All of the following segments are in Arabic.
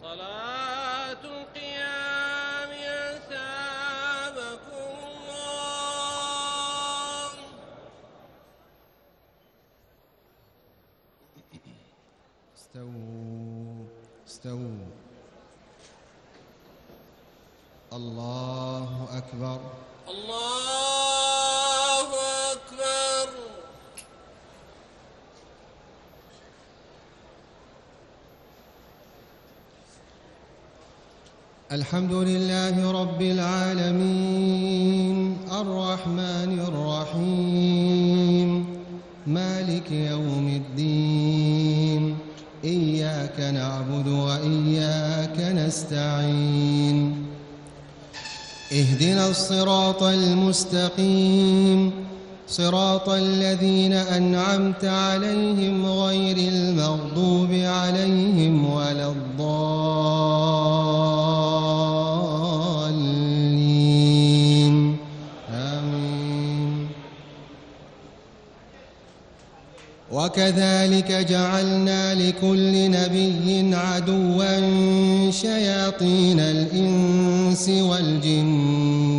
صلاة القيام أثابكم الله. استووا استووا. الله أكبر الله أكبر. الحمد لله رب العالمين الرحمن الرحيم مالك يوم الدين إياك نعبد وإياك نستعين اهدنا الصراط المستقيم صراط الذين أنعمت عليهم غير المغضوب عليهم ولا الضالين آمين. وكذلك جعلنا لكل نبي عدوا شياطين الإنس والجن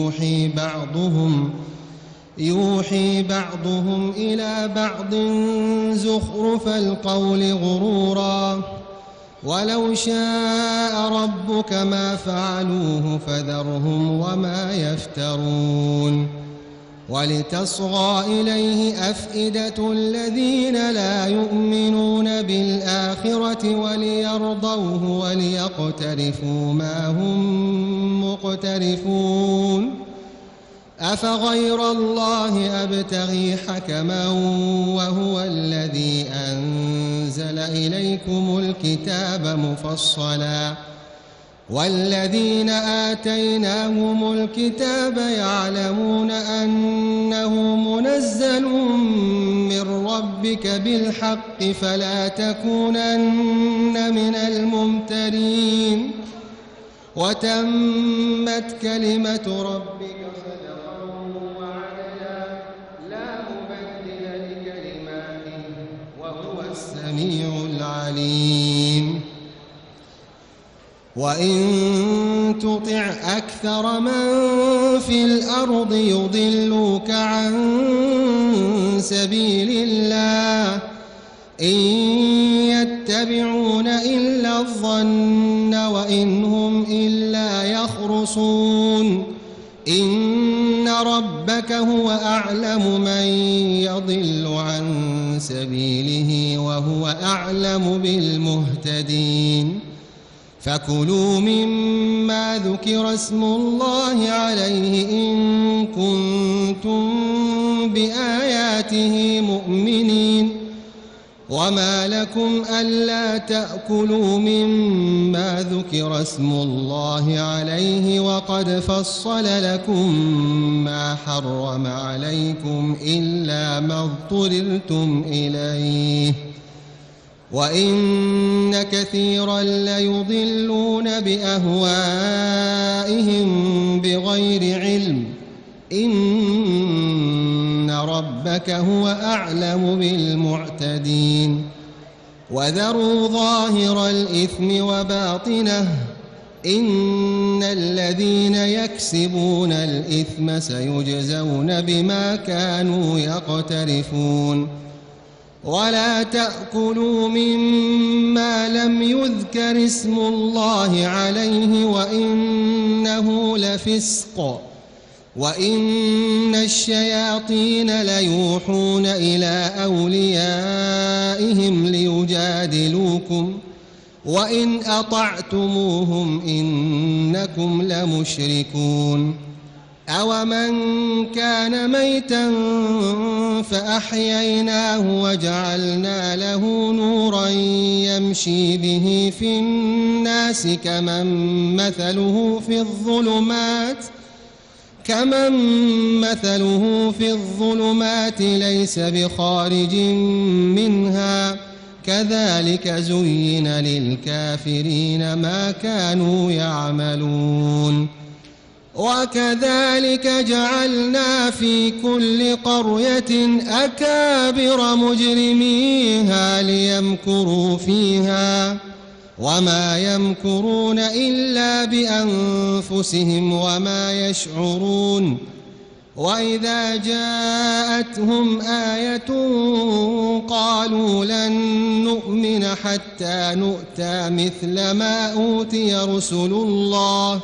يوحي بعضهم إلى بعض زخرف القول غرورا ولو شاء ربك ما فعلوه فذرهم وما يفترون ولتصغى إليه أفئدة الذين لا يؤمنون بالآخرة وليرضوه وليقترفوا ما هم مقترفون أفغير الله أبتغي حكما وهو الذي أنزل إليكم الكتاب مفصلا والذين آتيناهم الكتاب يعلمون أنه منزل من ربك بالحق فلا تكونن من الممترين وتمت كلمة ربك صدقا وعدلا لا مبدل لكلماته وهو السميع العليم. وإن تطع أكثر من في الأرض يضلوك عن سبيل الله إن يتبعون إلا الظن وإن هم إلا يخرصون إن ربك هو أعلم من يضل عن سبيله وهو أعلم بالمهتدين. فكلوا مما ذكر اسم الله عليه إن كنتم بآياته مؤمنين وما لكم ألا تأكلوا مما ذكر اسم الله عليه وقد فصل لكم ما حرم عليكم إلا ما اضطررتم إليه وإن كثيرا ليضلون بأهوائهم بغير علم إن ربك هو أعلم بالمعتدين. وذروا ظاهر الإثم وباطنه إن الذين يكسبون الإثم سيجزون بما كانوا يقترفون. ولا تأكلوا مما لم يذكر اسم الله عليه وإنه لفسق وإن الشياطين ليوحون إلى أوليائهم ليجادلوكم وإن أطعتموهم إنكم لمشركون. أومن كان ميتا فأحييناه وجعلنا له نورا يمشي به في الناس كمن مثله في الظلمات ليس بخارج منها كذلك زين للكافرين ما كانوا يعملون. وكذلك جعلنا في كل قرية أكابر مجرميها ليمكروا فيها وما يمكرون إلا بأنفسهم وما يشعرون وإذا جاءتهم آية قالوا لن نؤمن حتى نؤتى مثل ما أوتي رسل الله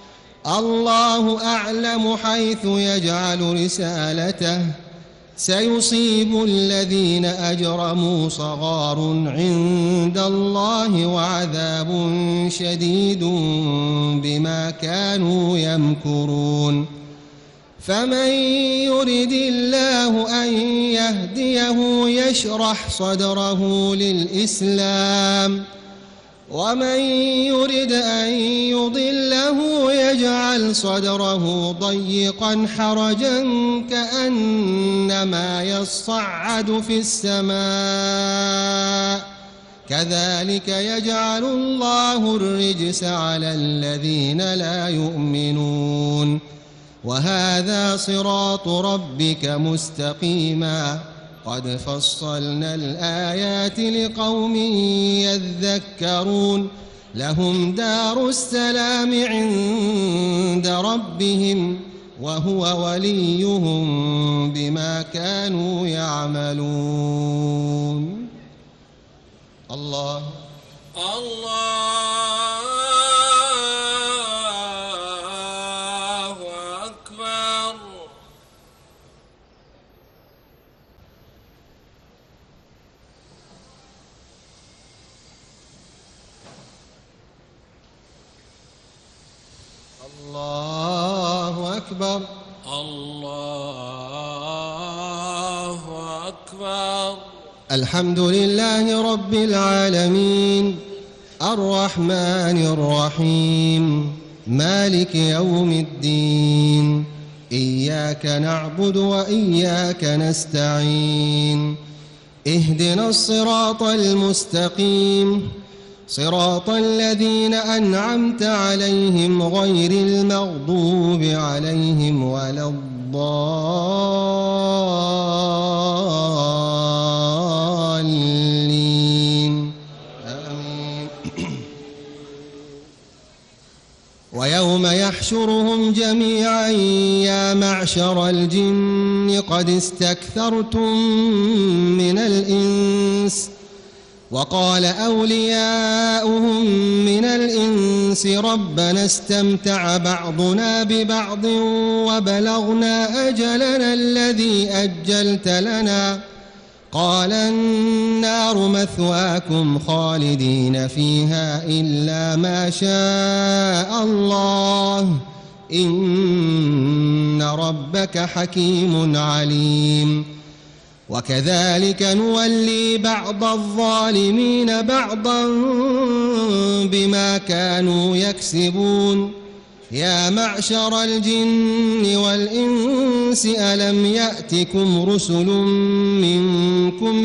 أعلم حيث يجعل رسالته سيصيب الذين أجرموا صغار عند الله وعذاب شديد بما كانوا يمكرون فمن يرد الله أن يهديه يشرح صدره للإسلام ومن يرد أن يضله يجعل صدره ضيقا حرجا كأنما يصعد في السماء كذلك يجعل الله الرجس على الذين لا يؤمنون وهذا صراط ربك مستقيما قد فصلنا الآيات لقوم يذكرون لهم دار السلام عند ربهم وهو وليهم بما كانوا يعملون. الله أكبر. الله أكبر. الله أكبر. الحمد لله رب العالمين الرحمن الرحيم مالك يوم الدين إياك نعبد وإياك نستعين اهدنا الصراط المستقيم صراط الذين أنعمت عليهم غير المغضوب عليهم ولا الضالين آمين. ويوم يحشرهم جميعا يا معشر الجن قد استكثرتم من الإنس وقال أولياؤهم من الإنس ربنا استمتع بعضنا ببعض وبلغنا أجلنا الذي أجلت لنا قال النار مثواكم خالدين فيها إلا ما شاء الله إن ربك حكيم عليم وكذلك نولي بعض الظالمين بعضا بما كانوا يكسبون يا معشر الجن والإنس ألم يأتكم رسل منكم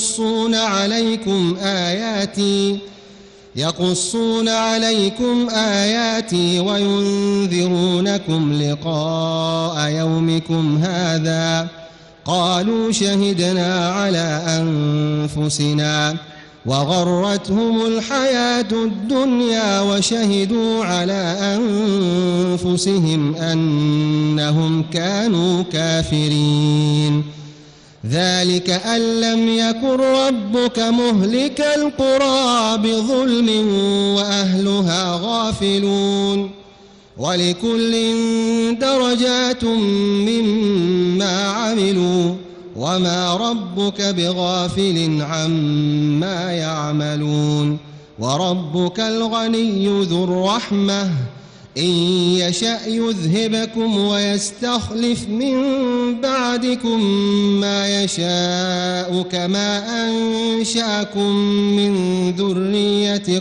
يقصون عليكم آياتي وينذرونكم لقاء يومكم هذا قالوا شهدنا على أنفسنا وغرتهم الحياة الدنيا وشهدوا على أنفسهم أنهم كانوا كافرين ذلك أن لم يكن ربك مهلك القرى بظلم وأهلها غافلون ولكل درجات مما عملوا وما ربك بغافل عما يعملون وربك الغني ذو الرحمة إن يشأ يذهبكم ويستخلف من بعدكم ما يشاء كما أنشأكم من ذرية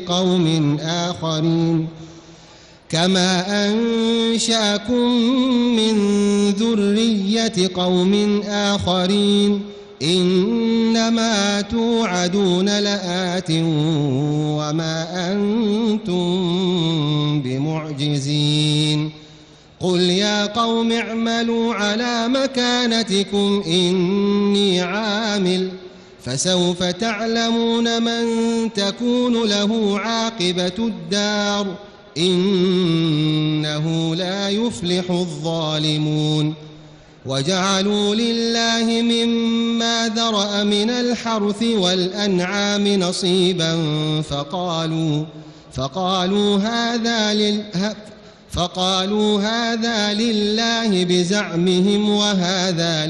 قوم آخرين إنما توعدون لآت وما أنتم بمعجزين قل يا قوم اعملوا على مكانتكم إني عامل فسوف تعلمون من تكون له عاقبة الدار إنه لا يفلح الظالمون. وجعلوا لله مما ذرأ من الحرث والأنعام نصيبا فقالوا هذا لله بزعمهم وهذا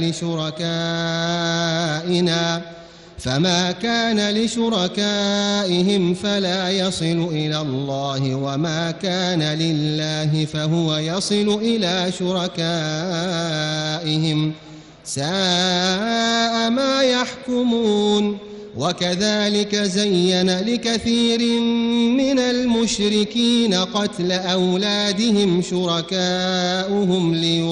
لشركائنا، فما كان لشركائهم فلا يصل إلى الله، وما كان لله فهو يصل إلى شركائهم، ساء ما يحكمون. وكذلك زين لكثير من المشركين قتل أولادهم شركاؤهم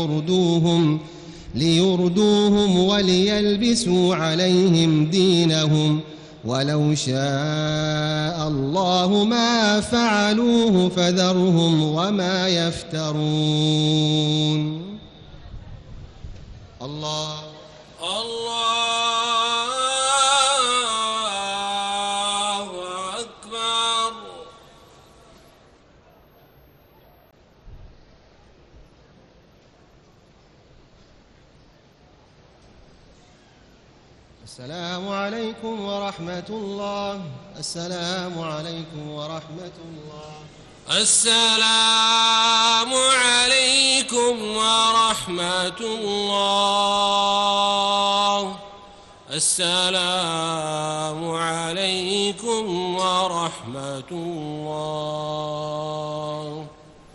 ليردوهم وليلبسوا عليهم دينهم، ولو شاء الله ما فعلوه فذرهم وما يفترون. الله أكبر. السلام عليكم ورحمة الله. السلام عليكم ورحمة الله. السلام عليكم ورحمة الله. السلام عليكم ورحمة الله.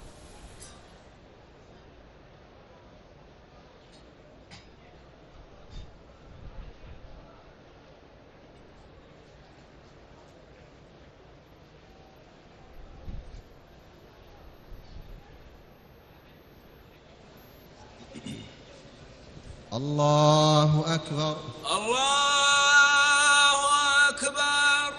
الله أكبر. الله أكبر.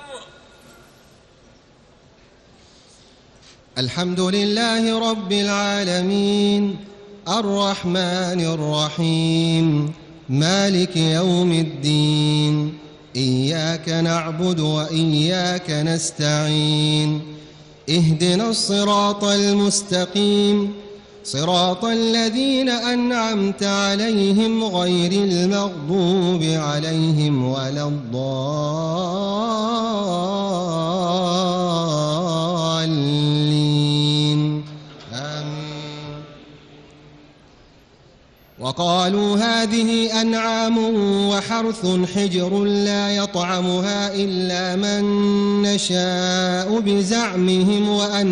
الحمد لله رب العالمين الرحمن الرحيم مالك يوم الدين، إياك نعبد وإياك نستعين، اهدنا الصراط المستقيم، صراط الذين أنعمت عليهم غير المغضوب عليهم ولا الضالين، آمين. وقالوا هذه أنعام وحرث حجر لا يطعمها إلا من نشاء بزعمهم،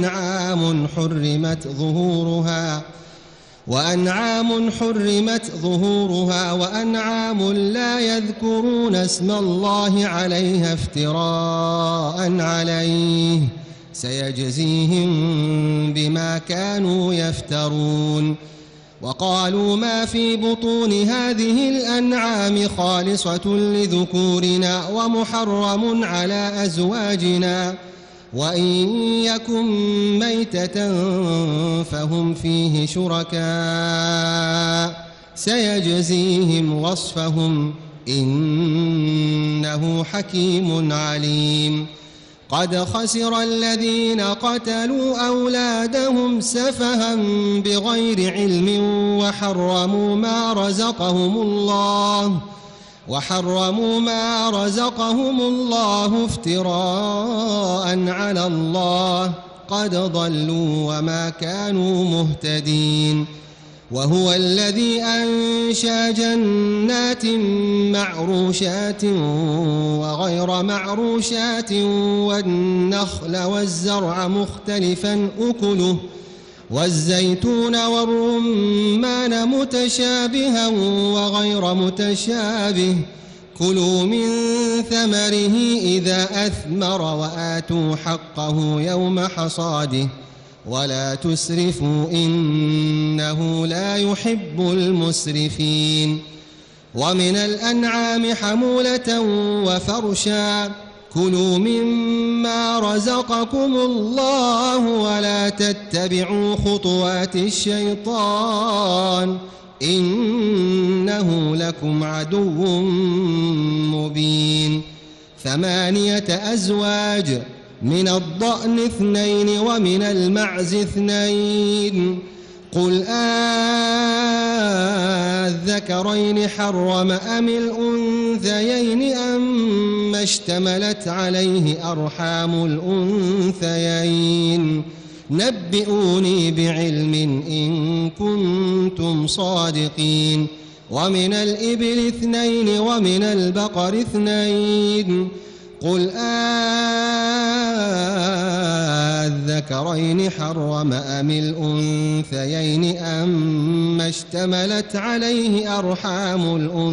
وأنعام حرمت ظهورها وأنعام لا يذكرون اسم الله عليها افتراء عليه، سيجزيهم بما كانوا يفترون. وقالوا ما في بطون هذه الأنعام خالصة لذكورنا ومحرم على أزواجنا، وإن يكن ميتة فهم فيه شركاء، سيجزيهم وصفهم إنه حكيم عليم. قد خسر الذين قتلوا أولادهم سفها بغير علم وحرموا ما رزقهم الله افتراء على الله، قد ضلوا وما كانوا مهتدين. وهو الذي أنشأ جنات معروشات وغير معروشات والنخل والزرع مختلفا أكله والزيتون والرمان متشابها وغير متشابه، كلوا من ثمره إذا أثمر وآتوا حقه يوم حصاده ولا تسرفوا إنه لا يحب المسرفين. ومن الأنعام حمولة وفرشا، كلوا مما رزقكم الله ولا تتبعوا خطوات الشيطان إنه لكم عدو مبين 8 أزواج من الضأن 2 ومن المعز 2 قل الذكرين حرم أم الأنثيين أما اشتملت عليه أرحام الأنثيين نبئوني بعلم إن كنتم صادقين ومن الإبل 2 ومن البقر 2 قل الذكرين حرم أم الأنثيين أما اشتملت عليه أرحام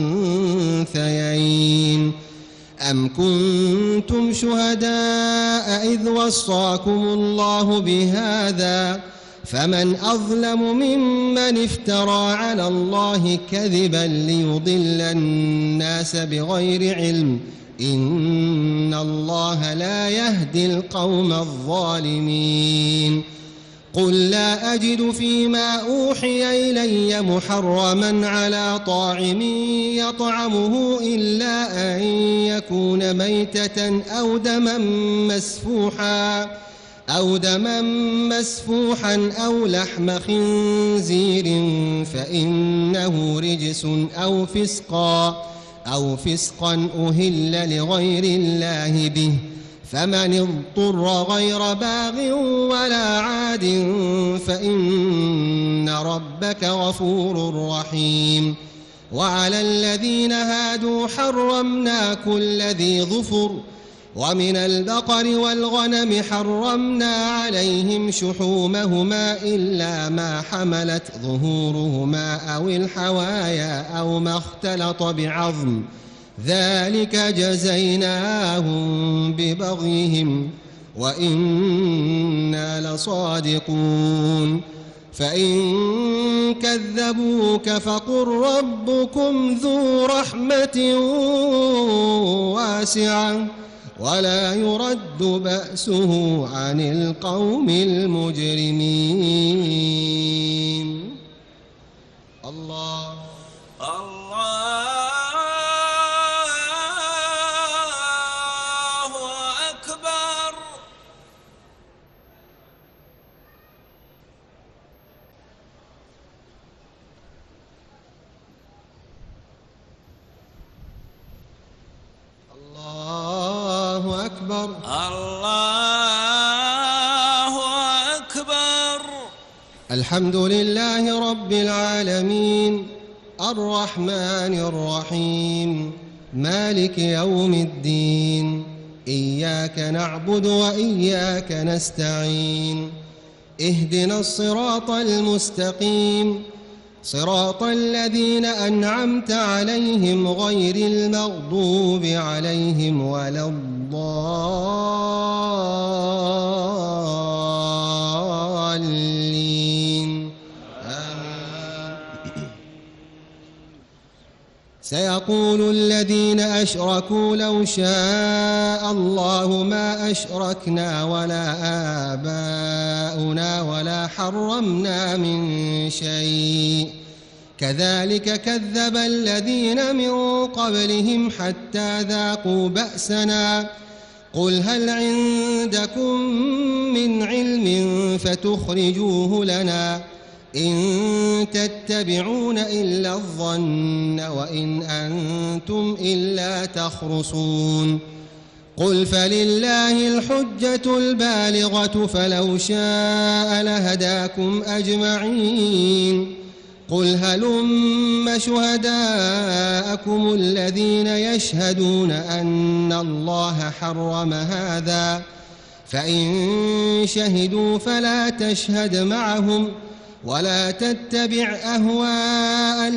الأنثيين أم كنتم شهداء إذ وصاكم الله بهذا فمن أظلم ممن افترى على الله كذبا ليضل الناس بغير علم إن الله لا يهدي القوم الظالمين قل لا أجد فيما أوحي إلي محرما على طاعم يطعمه إلا أن يكون ميتة أو دما مسفوحا أو لحم خنزير فإنه رجس أو فسقا أهل لغير الله به فمن اضطر غير باغ ولا عاد فإن ربك غفور رحيم وعلى الذين هادوا حرمنا كل ذي ظفر ومن البقر والغنم حرمنا عليهم شحومهما إلا ما حملت ظهورهما أو الحوايا أو ما اختلط بعظم ذلك جزيناهم ببغيهم وإنا لصادقون فإن كذبوك فقل ربكم ذو رحمة واسعة ولا يرد بأسه عن القوم المجرمين الله أكبر الله أكبر الله أكبر الحمد لله رب العالمين الرحمن الرحيم مالك يوم الدين إياك نعبد وإياك نستعين اهدنا الصراط المستقيم صراط الذين أنعمت عليهم غير المغضوب عليهم ولا الضالين آمين. سيقول الذين أشركوا لو شاء الله ما أشركنا ولا آباؤنا ولا حرمنا من شيء كذلك كذب الذين من قبلهم حتى ذاقوا بأسنا قل هل عندكم من علم فتخرجوه لنا إن تتبعون إلا الظن وإن أنتم إلا تخرصون قل فلله الحجة البالغة فلو شاء لهداكم أجمعين قل هلم شهداءكم الذين يشهدون أن الله حرم هذا فإن شهدوا فلا تشهد معهم ولا تتبع أهواء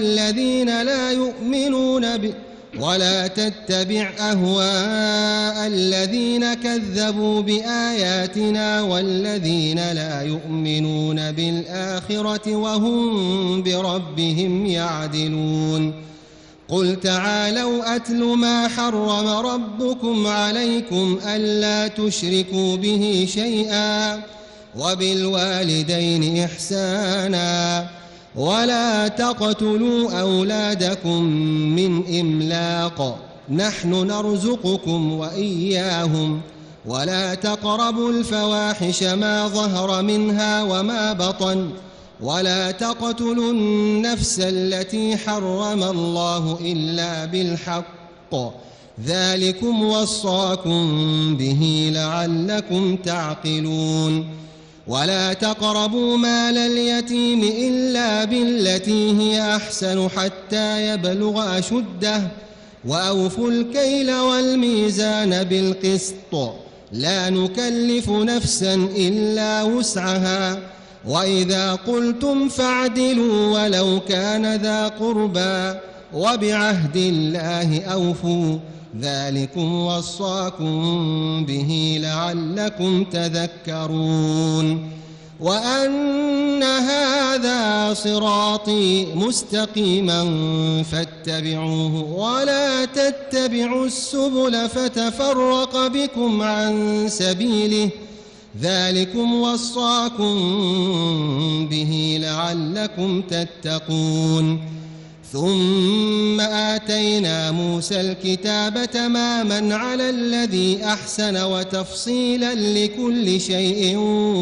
الذين كذبوا بآياتنا والذين لا يؤمنون بالآخرة وهم بربهم يعدلون قل تعالوا أتل ما حرم ربكم عليكم ألا تشركوا به شيئا وبالوالدين إحسانا ولا تقتلوا أولادكم من إملاق نحن نرزقكم وإياهم ولا تقربوا الفواحش ما ظهر منها وما بطن ولا تقتلوا النفس التي حرم الله إلا بالحق ذلكم وصاكم به لعلكم تعقلون ولا تقربوا مال اليتيم إلا بالتي هي أحسن حتى يبلغ أشده وأوفوا الكيل والميزان بالقسط لا نكلف نفسا إلا وسعها وإذا قلتم فاعدلوا ولو كان ذا قربى وبعهد الله أوفوا ذلكم وصاكم به لعلكم تذكرون وأن هذا صراطي مستقيما فاتبعوه ولا تتبعوا السبل فتفرق بكم عن سبيله ذلكم وصاكم به لعلكم تتقون ثم آتينا موسى الكتاب تماما على الذي أحسن وتفصيلا لكل شيء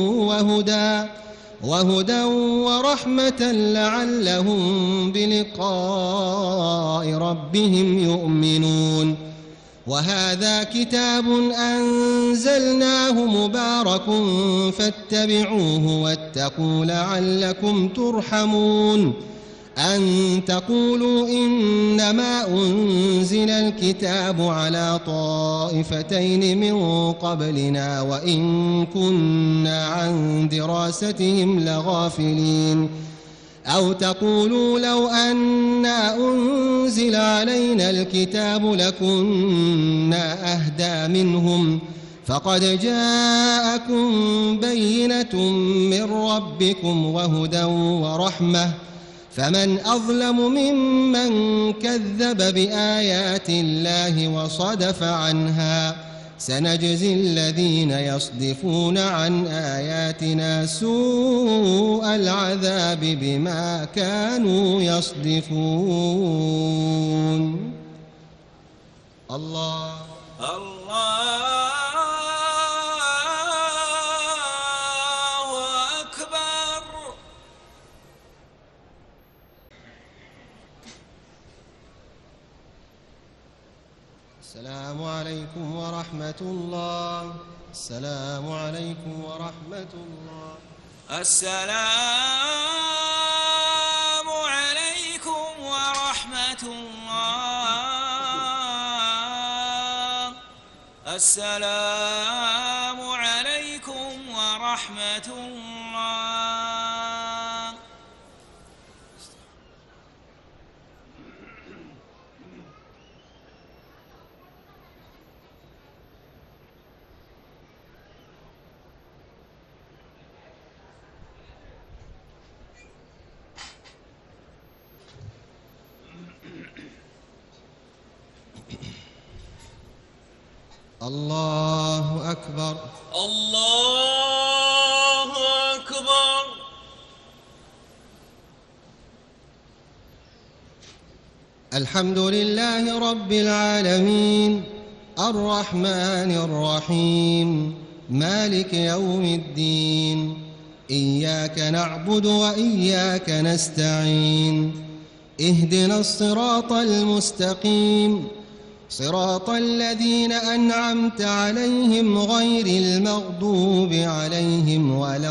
وهدى ورحمة لعلهم بلقاء ربهم يؤمنون وهذا كتاب أنزلناه مبارك فاتبعوه واتقوا لعلكم ترحمون أن تقولوا إنما أنزل الكتاب على طائفتين من قبلنا وإن كنا عن دراستهم لغافلين أو تقولوا لو أنا أنزل علينا الكتاب لكنا أهدى منهم فقد جاءكم بينة من ربكم وهدى ورحمة فمن أظلم ممن كذب بآيات الله وصدف عنها سنجزي الذين يصدفون عن آياتنا سوء العذاب بما كانوا يصدفون الله أكبر. السلام عليكم ورحمة الله. السلام عليكم ورحمة الله. السلام عليكم ورحمة الله. السلام عليكم ورحمة الله. الله أكبر. الله أكبر. الحمد لله رب العالمين الرحمن الرحيم مالك يوم الدين إياك نعبد وإياك نستعين اهدنا الصراط المستقيم صراط الذين أنعمت عليهم غير المغضوب عليهم ولا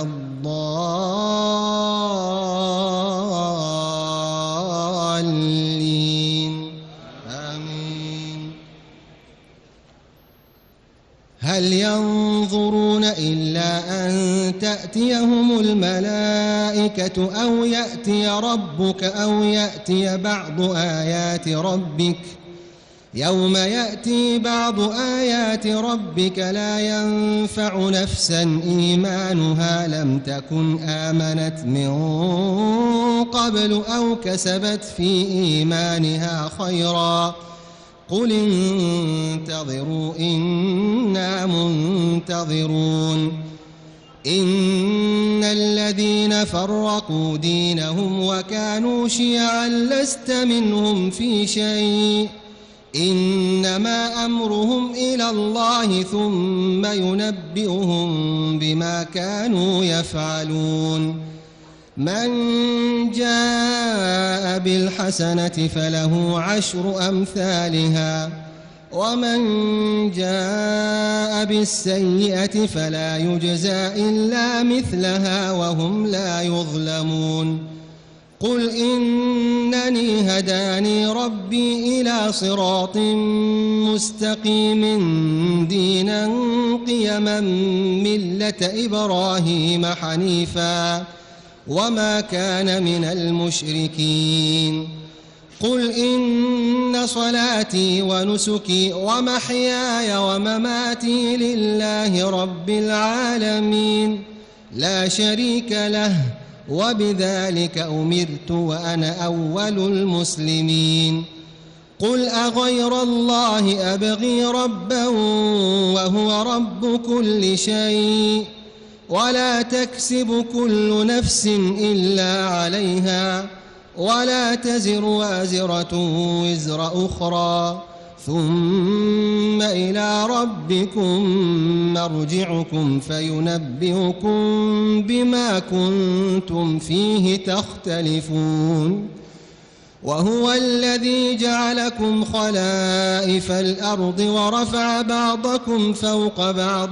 الضالين آمين. هل ينظرون إلا أن تأتيهم الملائكة أو يأتي ربك أو يأتي بعض آيات ربك يوم يأتي بعض آيات ربك لا ينفع نفسا إيمانها لم تكن آمنت من قبل أو كسبت في إيمانها خيرا قل انتظروا إنا منتظرون إن الذين فرقوا دينهم وكانوا شيعا لست منهم في شيء إنما أمرهم إلى الله ثم ينبئهم بما كانوا يفعلون من جاء بالحسنة فله 10 أمثالها ومن جاء بالسيئة فلا يجزى إلا مثلها وهم لا يظلمون قل إنني هداني ربي إلى صراط مستقيم دينا قيما ملة إبراهيم حنيفا وما كان من المشركين قل إن صلاتي ونسكي ومحياي ومماتي لله رب العالمين لا شريك له وبذلك أمرت وأنا أول المسلمين قل أغير الله أبغي ربا وهو رب كل شيء ولا تكسب كل نفس إلا عليها ولا تزر وازرة وزر أخرى ثم إلى ربكم مرجعكم فينبئكم بما كنتم فيه تختلفون وهو الذي جعلكم خلائف الأرض ورفع بعضكم فوق بعض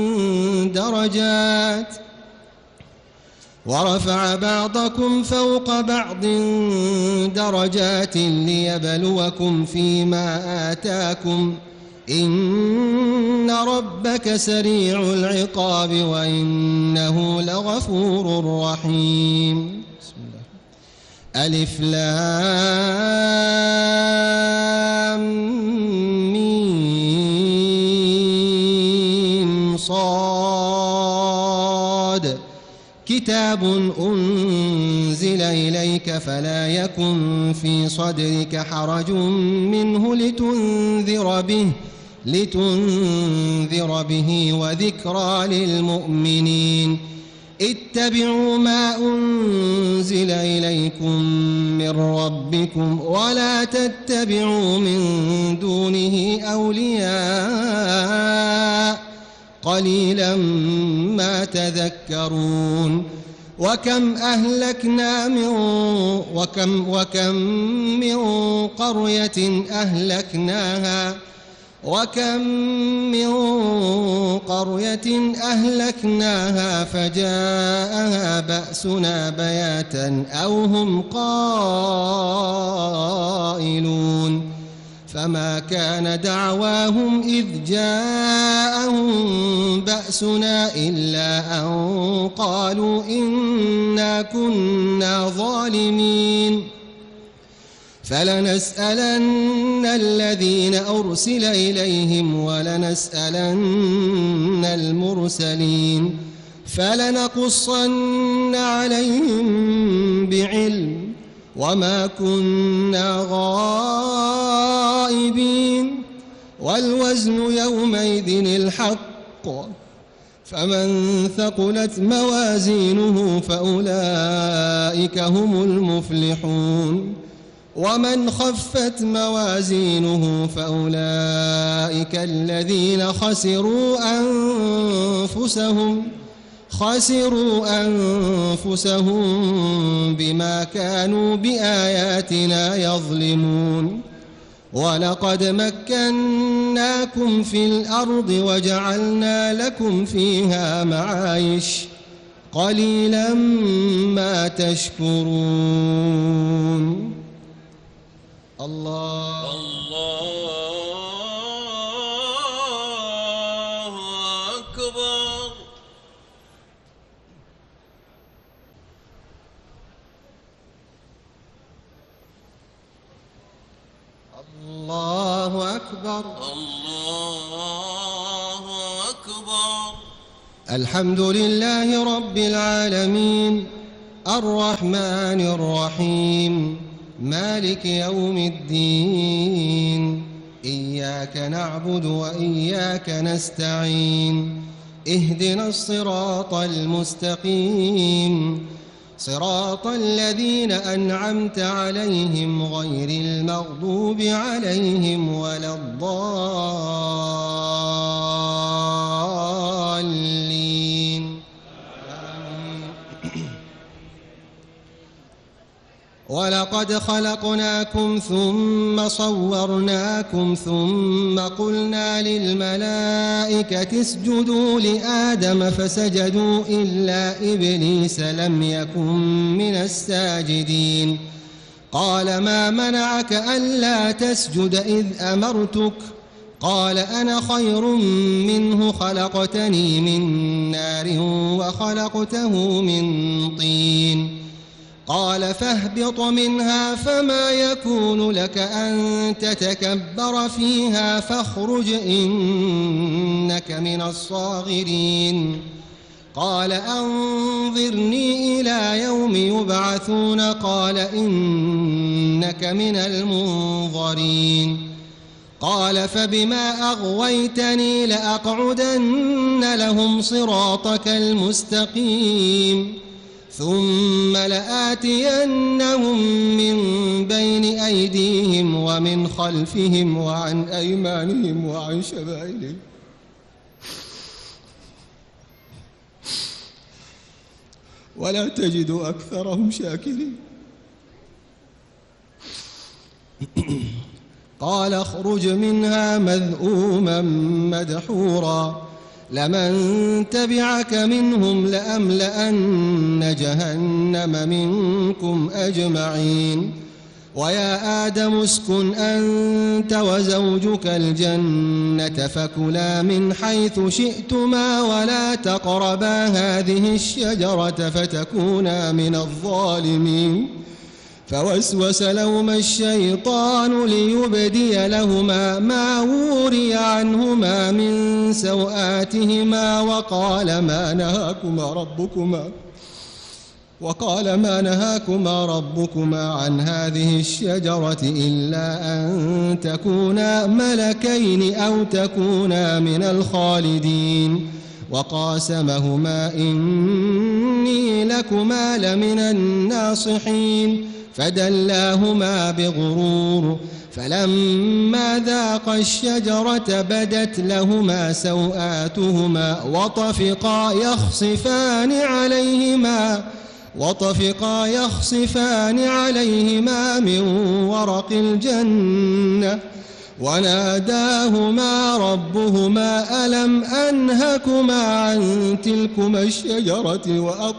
درجات ليبلوكم فيما آتاكم إن ربك سريع العقاب وإنه لغفور رحيم ألف لام ميم صاد كتاب أنزل إليك فلا يكن في صدرك حرج منه لتنذر به وذكرى للمؤمنين اتبعوا ما أنزل إليكم من ربكم ولا تتبعوا من دونه أولياء قليلا ما تذكرون وكم من قرية أهلكناها فجاءها بأسنا بياتا أو هم قائلون فما كان دعواهم إذ جاءهم بأسنا إلا أن قالوا إنا كنا ظالمين فلنسألن الذين أرسل إليهم ولنسألن المرسلين فلنقصن عليهم بعلم وما كنا غائبين والوزن يومئذ الحق فمن ثقلت موازينه فأولئك هم المفلحون ومن خفت موازينه فأولئك الذين خسروا أنفسهم بما كانوا بآياتنا يظلمون ولقد مكناكم في الأرض وجعلنا لكم فيها معايش قليلا ما تشكرون الله أكبر الله أكبر الله أكبر الحمد لله رب العالمين الرحمن الرحيم مالك يوم الدين إياك نعبد وإياك نستعين اهدنا الصراط المستقيم صراط الذين أنعمت عليهم غير المغضوب عليهم ولا الضالين. ولقد خلقناكم ثم صورناكم ثم قلنا للملائكة اسجدوا لآدم فسجدوا إلا إبليس لم يكن من الساجدين. قال ما منعك ألا تسجد إذ أمرتك؟ قال أنا خير منه خلقتني من نار وخلقته من طين. قال فاهبط منها فما يكون لك أن تتكبر فيها فاخرج إنك من الصاغرين. قال أنظرني إلى يوم يبعثون قال إنك من المنظرين. قال فبما أغويتني لأقعدن لهم صراطك المستقيم ثم لآتينهم من بين أيديهم ومن خلفهم وعن أيمانهم وعن شمائلهم ولا تجد أكثرهم شاكرين. قال اخرج منها مذءوما مدحورا لمن تبعك منهم لأملأن جهنم منكم أجمعين. ويا آدم اسكن أنت وزوجك الجنة فكلا من حيث شئتما ولا تقربا هذه الشجرة فتكونا من الظالمين. فوسوس لهما الشيطان ليبدي لهما ما وري عنهما من سوآتهما وقال ما نهاكما ربكما عن هذه الشجرة إلا أن تكونا ملكين أو تكونا من الخالدين. وقاسمهما إني لكما لمن الناصحين فدلاهما بغرور فلما ذاقا الشجرة بدت لهما سوآتهما وطفقا يخصفان عليهما من ورق الجنة وناداهما ربهما ألم أنهكما عن تلكما الشجرة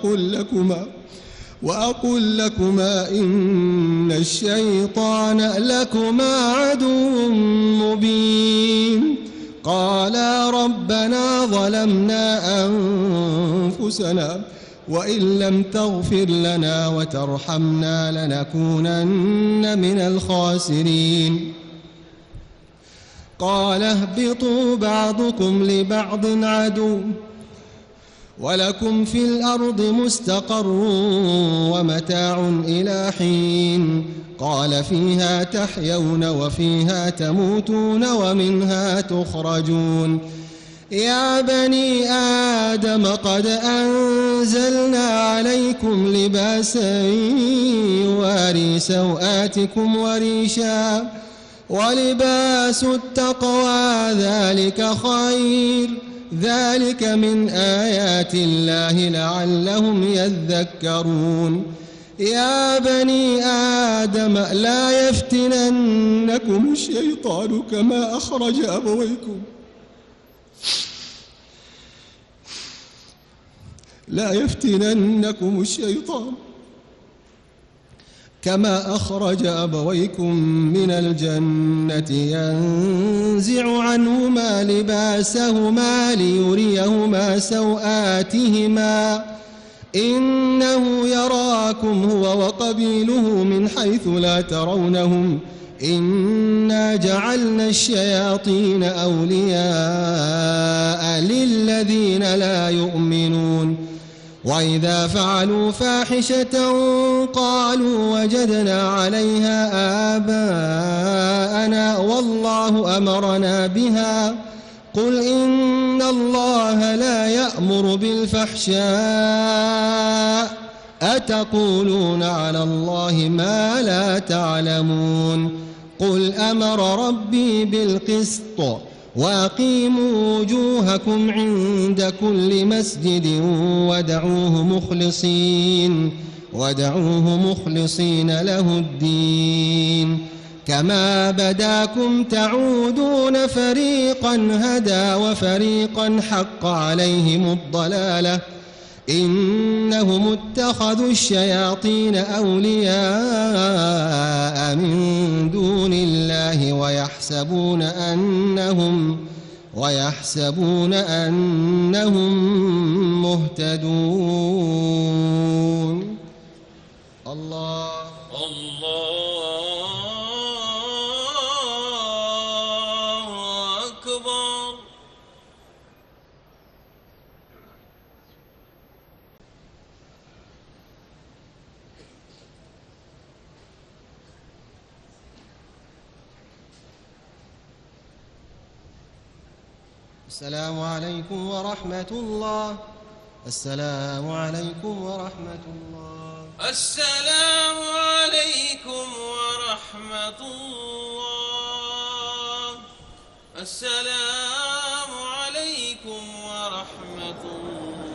وأقل لكما إن الشيطان لكما عدو مبين. قالا ربنا ظلمنا أنفسنا وإن لم تغفر لنا وترحمنا لنكونن من الخاسرين. قال اهبطوا بعضكم لبعض عدو ولكم في الأرض مستقر ومتاع إلى حين. قال فيها تحيون وفيها تموتون ومنها تخرجون. يا بني آدم قد أنزلنا عليكم لباسا يواري سوآتكم وريشا ولباس التقوى ذلك خير ذلك من آيات الله لعلهم يذكرون. يا بني آدم لا يفتننكم الشيطان كما أخرج أبويكم من الجنة ينزع عنهما لباسهما ليريهما سوآتهما إنه يراكم هو وقبيله من حيث لا ترونهم إنا جعلنا الشياطين أولياء للذين لا يؤمنون. وإذا فعلوا فاحشة قالوا وجدنا عليها آباءنا والله أمرنا بها قل إن الله لا يأمر بالفحشاء أتقولون على الله ما لا تعلمون قل أمر ربي بالقسط وأقيموا وجوهكم عند كل مسجد ودعوه مخلصين له الدين كما بداكم تعودون فريقا هدى وفريقا حق عليهم الضلالة إنهم اتخذوا الشياطين أولياء من دون الله ويحسبون أنهم مهتدون الله أكبر. السلام عليكم ورحمة الله. السلام عليكم ورحمة الله. السلام عليكم ورحمة الله. السلام عليكم ورحمة الله.